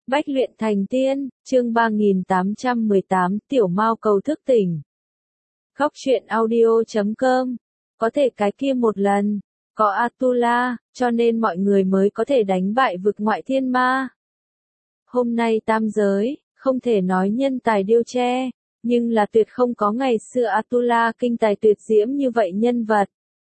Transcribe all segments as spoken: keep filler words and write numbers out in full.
Bách luyện thành tiên, chương ba nghìn tám trăm mười tám, Tiểu Mao cầu thức tỉnh. Khóc chuyện audio chấm com. Có thể cái kia một lần, có Atula, cho nên mọi người mới có thể đánh bại vực ngoại thiên ma. Hôm nay tam giới, không thể nói nhân tài điêu tre, nhưng là tuyệt không có ngày xưa Atula kinh tài tuyệt diễm như vậy nhân vật.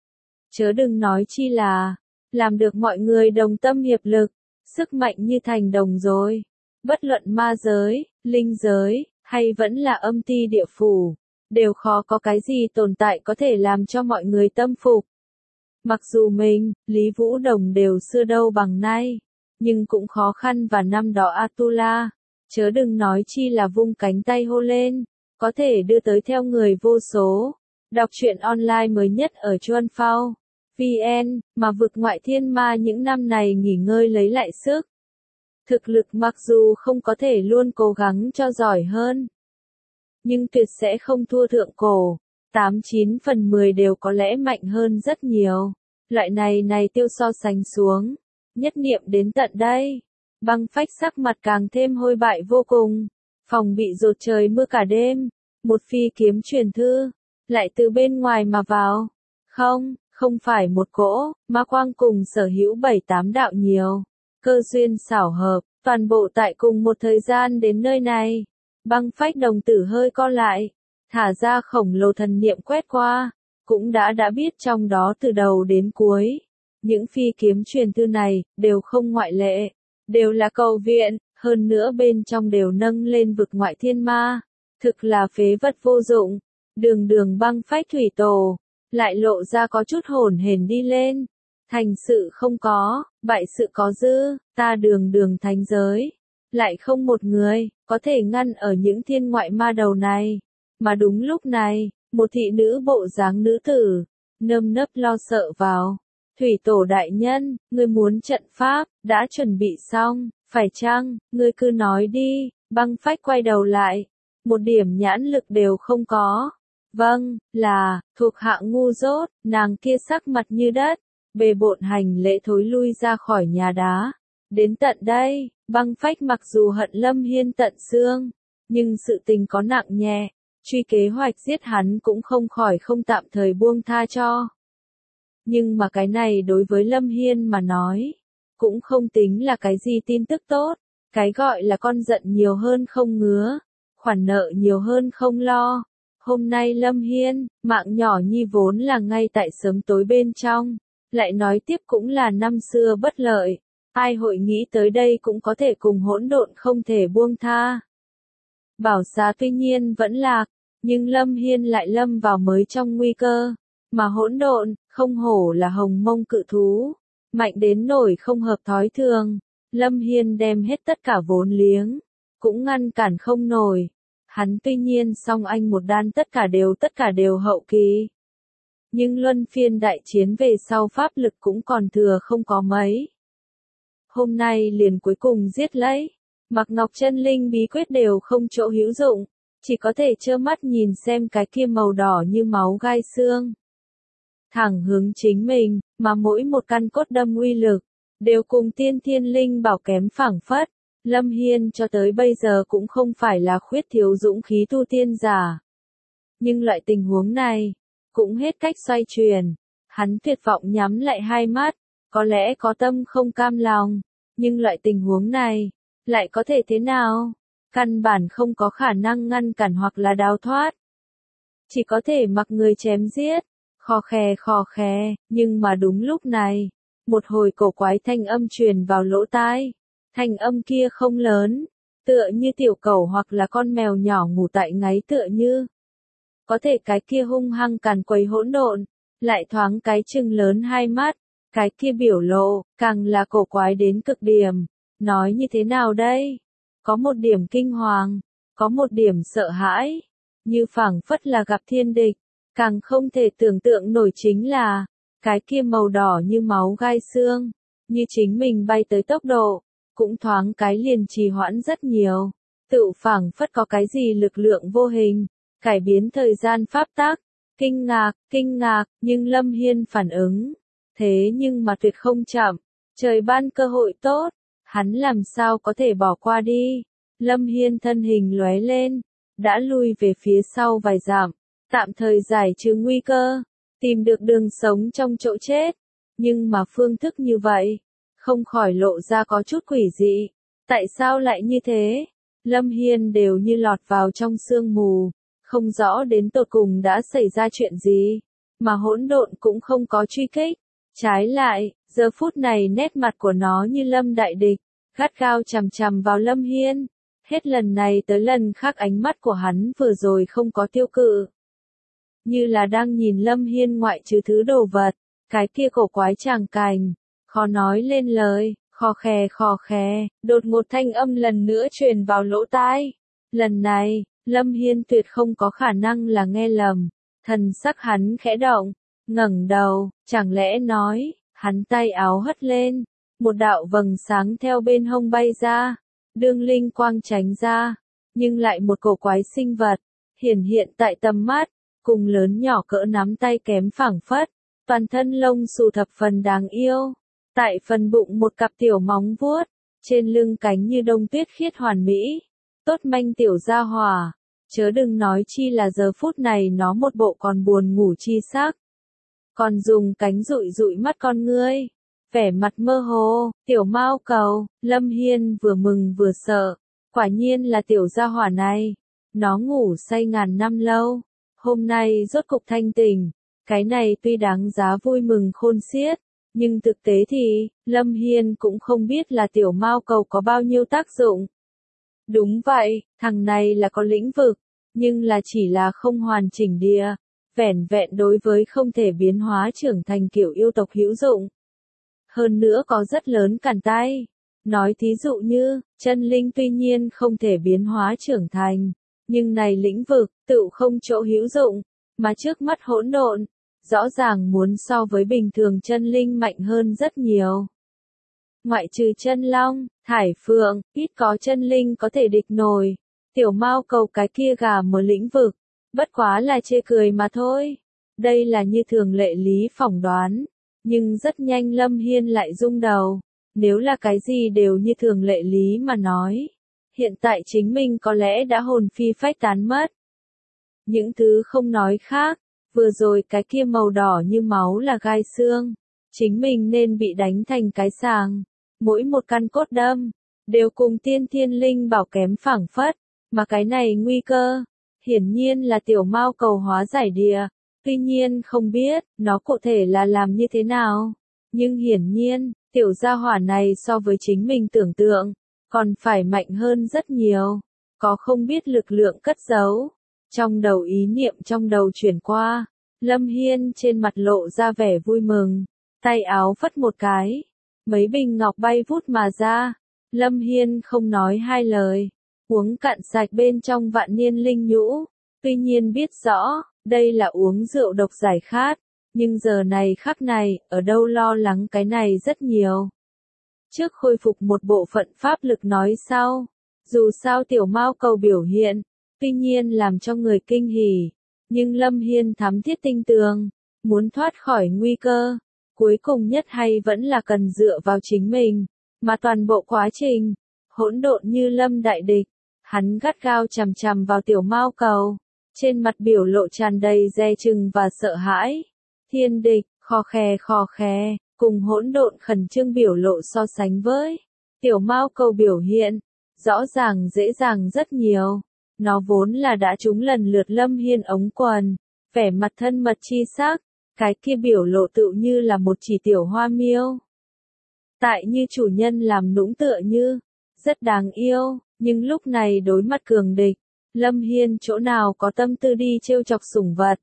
Chớ đừng nói chi là, làm được mọi người đồng tâm hiệp lực, sức mạnh như thành đồng rồi. Bất luận ma giới, linh giới, hay vẫn là âm ti địa phủ, đều khó có cái gì tồn tại có thể làm cho mọi người tâm phục. Mặc dù mình, Lý Vũ Đồng đều xưa đâu bằng nay, nhưng cũng khó khăn và năm đó Atula, chớ đừng nói chi là vung cánh tay hô lên, có thể đưa tới theo người vô số. Đọc truyện online mới nhất ở Chuan Phao vê en, mà vực ngoại thiên ma những năm này nghỉ ngơi lấy lại sức. Thực lực mặc dù không có thể luôn cố gắng cho giỏi hơn, nhưng tuyệt sẽ không thua thượng cổ, tám chín phần mười đều có lẽ mạnh hơn rất nhiều. Loại này này tiêu so sánh xuống, nhất niệm đến tận đây, Băng Phách sắc mặt càng thêm hôi bại vô cùng, phòng bị rột trời mưa cả đêm, một phi kiếm truyền thư, lại từ bên ngoài mà vào. Không, không phải một cỗ, ma quang cùng sở hữu bảy tám đạo nhiều. Cơ duyên xảo hợp, toàn bộ tại cùng một thời gian đến nơi này. Băng Phách đồng tử hơi co lại, thả ra khổng lồ thần niệm quét qua, cũng đã đã biết trong đó từ đầu đến cuối. Những phi kiếm truyền thư này, đều không ngoại lệ, đều là cầu viện, hơn nữa bên trong đều nâng lên vực ngoại thiên ma. Thực là phế vật vô dụng, đường đường Băng Phách thủy tổ, lại lộ ra có chút hổn hển đi lên. Thành sự không có, bại sự có dư, ta đường đường thánh giới, lại không một người, có thể ngăn ở những thiên ngoại ma đầu này. Mà đúng lúc này, một thị nữ bộ dáng nữ tử, nơm nớp lo sợ vào. Thủy tổ đại nhân, ngươi muốn trận pháp, đã chuẩn bị xong, phải chăng, ngươi cứ nói đi. Băng Phách quay đầu lại, một điểm nhãn lực đều không có. Vâng, là, thuộc hạ ngu dốt, nàng kia sắc mặt như đất. Bề bộn hành lễ thối lui ra khỏi nhà đá. Đến tận đây, Băng Phách mặc dù hận Lâm Hiên tận xương, nhưng sự tình có nặng nhẹ, truy kế hoạch giết hắn cũng không khỏi không tạm thời buông tha cho. Nhưng mà cái này đối với Lâm Hiên mà nói, cũng không tính là cái gì tin tức tốt. Cái gọi là con giận nhiều hơn không ngứa, khoản nợ nhiều hơn không lo. Hôm nay Lâm Hiên, mạng nhỏ nhi vốn là ngay tại sớm tối bên trong. Lại nói tiếp cũng là năm xưa bất lợi, ai hội nghĩ tới đây cũng có thể cùng hỗn độn không thể buông tha. Bảo xá tuy nhiên vẫn lạc, nhưng Lâm Hiên lại lâm vào mới trong nguy cơ, mà hỗn độn, không hổ là hồng mông cự thú, mạnh đến nổi không hợp thói thường. Lâm Hiên đem hết tất cả vốn liếng, cũng ngăn cản không nổi. Hắn tuy nhiên song anh một đan tất cả đều tất cả đều hậu kỳ. Nhưng luân phiên đại chiến về sau pháp lực cũng còn thừa không có mấy. Hôm nay liền cuối cùng giết lấy, Mặc Ngọc chân linh bí quyết đều không chỗ hữu dụng, chỉ có thể trơ mắt nhìn xem cái kia màu đỏ như máu gai xương. Thẳng hướng chính mình, mà mỗi một căn cốt đâm uy lực, đều cùng tiên thiên linh bảo kém phảng phất. Lâm Hiên cho tới bây giờ cũng không phải là khuyết thiếu dũng khí tu tiên giả. Nhưng loại tình huống này, cũng hết cách xoay chuyển. Hắn tuyệt vọng nhắm lại hai mắt, có lẽ có tâm không cam lòng, nhưng loại tình huống này, lại có thể thế nào? Căn bản không có khả năng ngăn cản hoặc là đào thoát. Chỉ có thể mặc người chém giết, khò khè khò khè, nhưng mà đúng lúc này, một hồi cổ quái thanh âm truyền vào lỗ tai. Thanh âm kia không lớn, tựa như tiểu cẩu hoặc là con mèo nhỏ ngủ tại ngáy tựa như. Có thể cái kia hung hăng càn quấy hỗn độn, lại thoáng cái trừng lớn hai mắt, cái kia biểu lộ, càng là cổ quái đến cực điểm. Nói như thế nào đây? Có một điểm kinh hoàng, có một điểm sợ hãi, như phảng phất là gặp thiên địch, càng không thể tưởng tượng nổi chính là, cái kia màu đỏ như máu gai xương, như chính mình bay tới tốc độ, cũng thoáng cái liền trì hoãn rất nhiều, tự phảng phất có cái gì lực lượng vô hình, cải biến thời gian pháp tắc. Kinh ngạc, kinh ngạc, nhưng Lâm Hiên phản ứng, thế nhưng mà tuyệt không chậm, trời ban cơ hội tốt, hắn làm sao có thể bỏ qua đi. Lâm Hiên thân hình lóe lên, đã lui về phía sau vài dặm, tạm thời giải trừ nguy cơ, tìm được đường sống trong chỗ chết. Nhưng mà phương thức như vậy, không khỏi lộ ra có chút quỷ dị. Tại sao lại như thế? Lâm Hiên đều như lọt vào trong sương mù, không rõ đến tột cùng đã xảy ra chuyện gì, mà hỗn độn cũng không có truy kích. Trái lại, giờ phút này nét mặt của nó như lâm đại địch, gắt gao chằm chằm vào Lâm Hiên. Hết lần này tới lần khác ánh mắt của hắn vừa rồi không có tiêu cự, như là đang nhìn Lâm Hiên ngoại trừ thứ đồ vật, cái kia cổ quái tràng cảnh, khó nói lên lời, khò khè khò khè, đột ngột thanh âm lần nữa truyền vào lỗ tai. Lần này, Lâm Hiên tuyệt không có khả năng là nghe lầm, thần sắc hắn khẽ động, ngẩng đầu, chẳng lẽ nói, hắn tay áo hất lên, một đạo vầng sáng theo bên hông bay ra, đương linh quang tránh ra, nhưng lại một cổ quái sinh vật, hiển hiện tại tầm mắt, cùng lớn nhỏ cỡ nắm tay kém phảng phất, toàn thân lông xù thập phần đáng yêu, tại phần bụng một cặp tiểu móng vuốt, trên lưng cánh như đông tuyết khiết hoàn mỹ, tốt manh tiểu gia hỏa, chớ đừng nói chi là giờ phút này nó một bộ còn buồn ngủ chi sắc, còn dùng cánh dụi dụi mắt con ngươi, vẻ mặt mơ hồ, tiểu mao cầu. Lâm Hiên vừa mừng vừa sợ, quả nhiên là tiểu gia hỏa này, nó ngủ say ngàn năm lâu, hôm nay rốt cục thanh tỉnh, cái này tuy đáng giá vui mừng khôn xiết, nhưng thực tế thì, Lâm Hiên cũng không biết là tiểu mao cầu có bao nhiêu tác dụng. Đúng vậy, thằng này là có lĩnh vực, nhưng là chỉ là không hoàn chỉnh địa, vẻn vẹn đối với không thể biến hóa trưởng thành kiểu yêu tộc hữu dụng. Hơn nữa có rất lớn cản tay. Nói thí dụ như, chân linh tuy nhiên không thể biến hóa trưởng thành, nhưng này lĩnh vực, tự không chỗ hữu dụng, mà trước mắt hỗn độn, rõ ràng muốn so với bình thường chân linh mạnh hơn rất nhiều. Ngoại trừ chân long, thải phượng, ít có chân linh có thể địch nổi, tiểu mao cầu cái kia gà mở lĩnh vực, bất quá là chê cười mà thôi. Đây là như thường lệ lý phỏng đoán, nhưng rất nhanh Lâm Hiên lại rung đầu. Nếu là cái gì đều như thường lệ lý mà nói, hiện tại chính mình có lẽ đã hồn phi phách tán mất. Những thứ không nói khác, vừa rồi cái kia màu đỏ như máu là gai xương, chính mình nên bị đánh thành cái sàng, mỗi một căn cốt đâm, đều cùng tiên thiên linh bảo kém phảng phất, mà cái này nguy cơ, hiển nhiên là tiểu mao cầu hóa giải địa, tuy nhiên không biết, nó cụ thể là làm như thế nào, nhưng hiển nhiên, tiểu gia hỏa này so với chính mình tưởng tượng, còn phải mạnh hơn rất nhiều, có không biết lực lượng cất giấu. Trong đầu ý niệm trong đầu chuyển qua, Lâm Hiên trên mặt lộ ra vẻ vui mừng, tay áo phất một cái, mấy bình ngọc bay vút mà ra, Lâm Hiên không nói hai lời, uống cạn sạch bên trong vạn niên linh nhũ, tuy nhiên biết rõ, đây là uống rượu độc giải khát. Nhưng giờ này khắc này, ở đâu lo lắng cái này rất nhiều. Trước khôi phục một bộ phận pháp lực nói sau, dù sao tiểu mao cầu biểu hiện, tuy nhiên làm cho người kinh hỉ, nhưng Lâm Hiên thắm thiết tinh tường, muốn thoát khỏi nguy cơ, cuối cùng nhất hay vẫn là cần dựa vào chính mình, mà toàn bộ quá trình, hỗn độn như lâm đại địch, hắn gắt gao chằm chằm vào tiểu mao cầu, trên mặt biểu lộ tràn đầy dè chừng và sợ hãi. Thiên địch, khò khè khò khè, cùng hỗn độn khẩn trương biểu lộ so sánh với tiểu mao cầu biểu hiện, rõ ràng dễ dàng rất nhiều. Nó vốn là đã trúng lần lượt Lâm Hiên ống quần, vẻ mặt thân mật chi sắc, cái kia biểu lộ tự như là một chỉ tiểu hoa miêu. Tại như chủ nhân làm nũng tựa như, rất đáng yêu, nhưng lúc này đối mặt cường địch, Lâm Hiên chỗ nào có tâm tư đi trêu chọc sủng vật.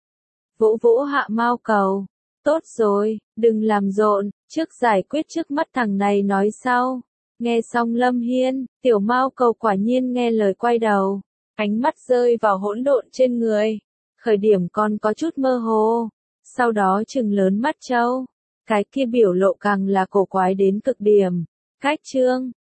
Vỗ vỗ hạ mao cầu, tốt rồi, đừng làm rộn, trước giải quyết trước mắt thằng này nói sau. Nghe xong Lâm Hiên, tiểu mao cầu quả nhiên nghe lời quay đầu, ánh mắt rơi vào hỗn độn trên người, khởi điểm còn có chút mơ hồ, sau đó trừng lớn mắt trâu, cái kia biểu lộ càng là cổ quái đến cực điểm. Cách chương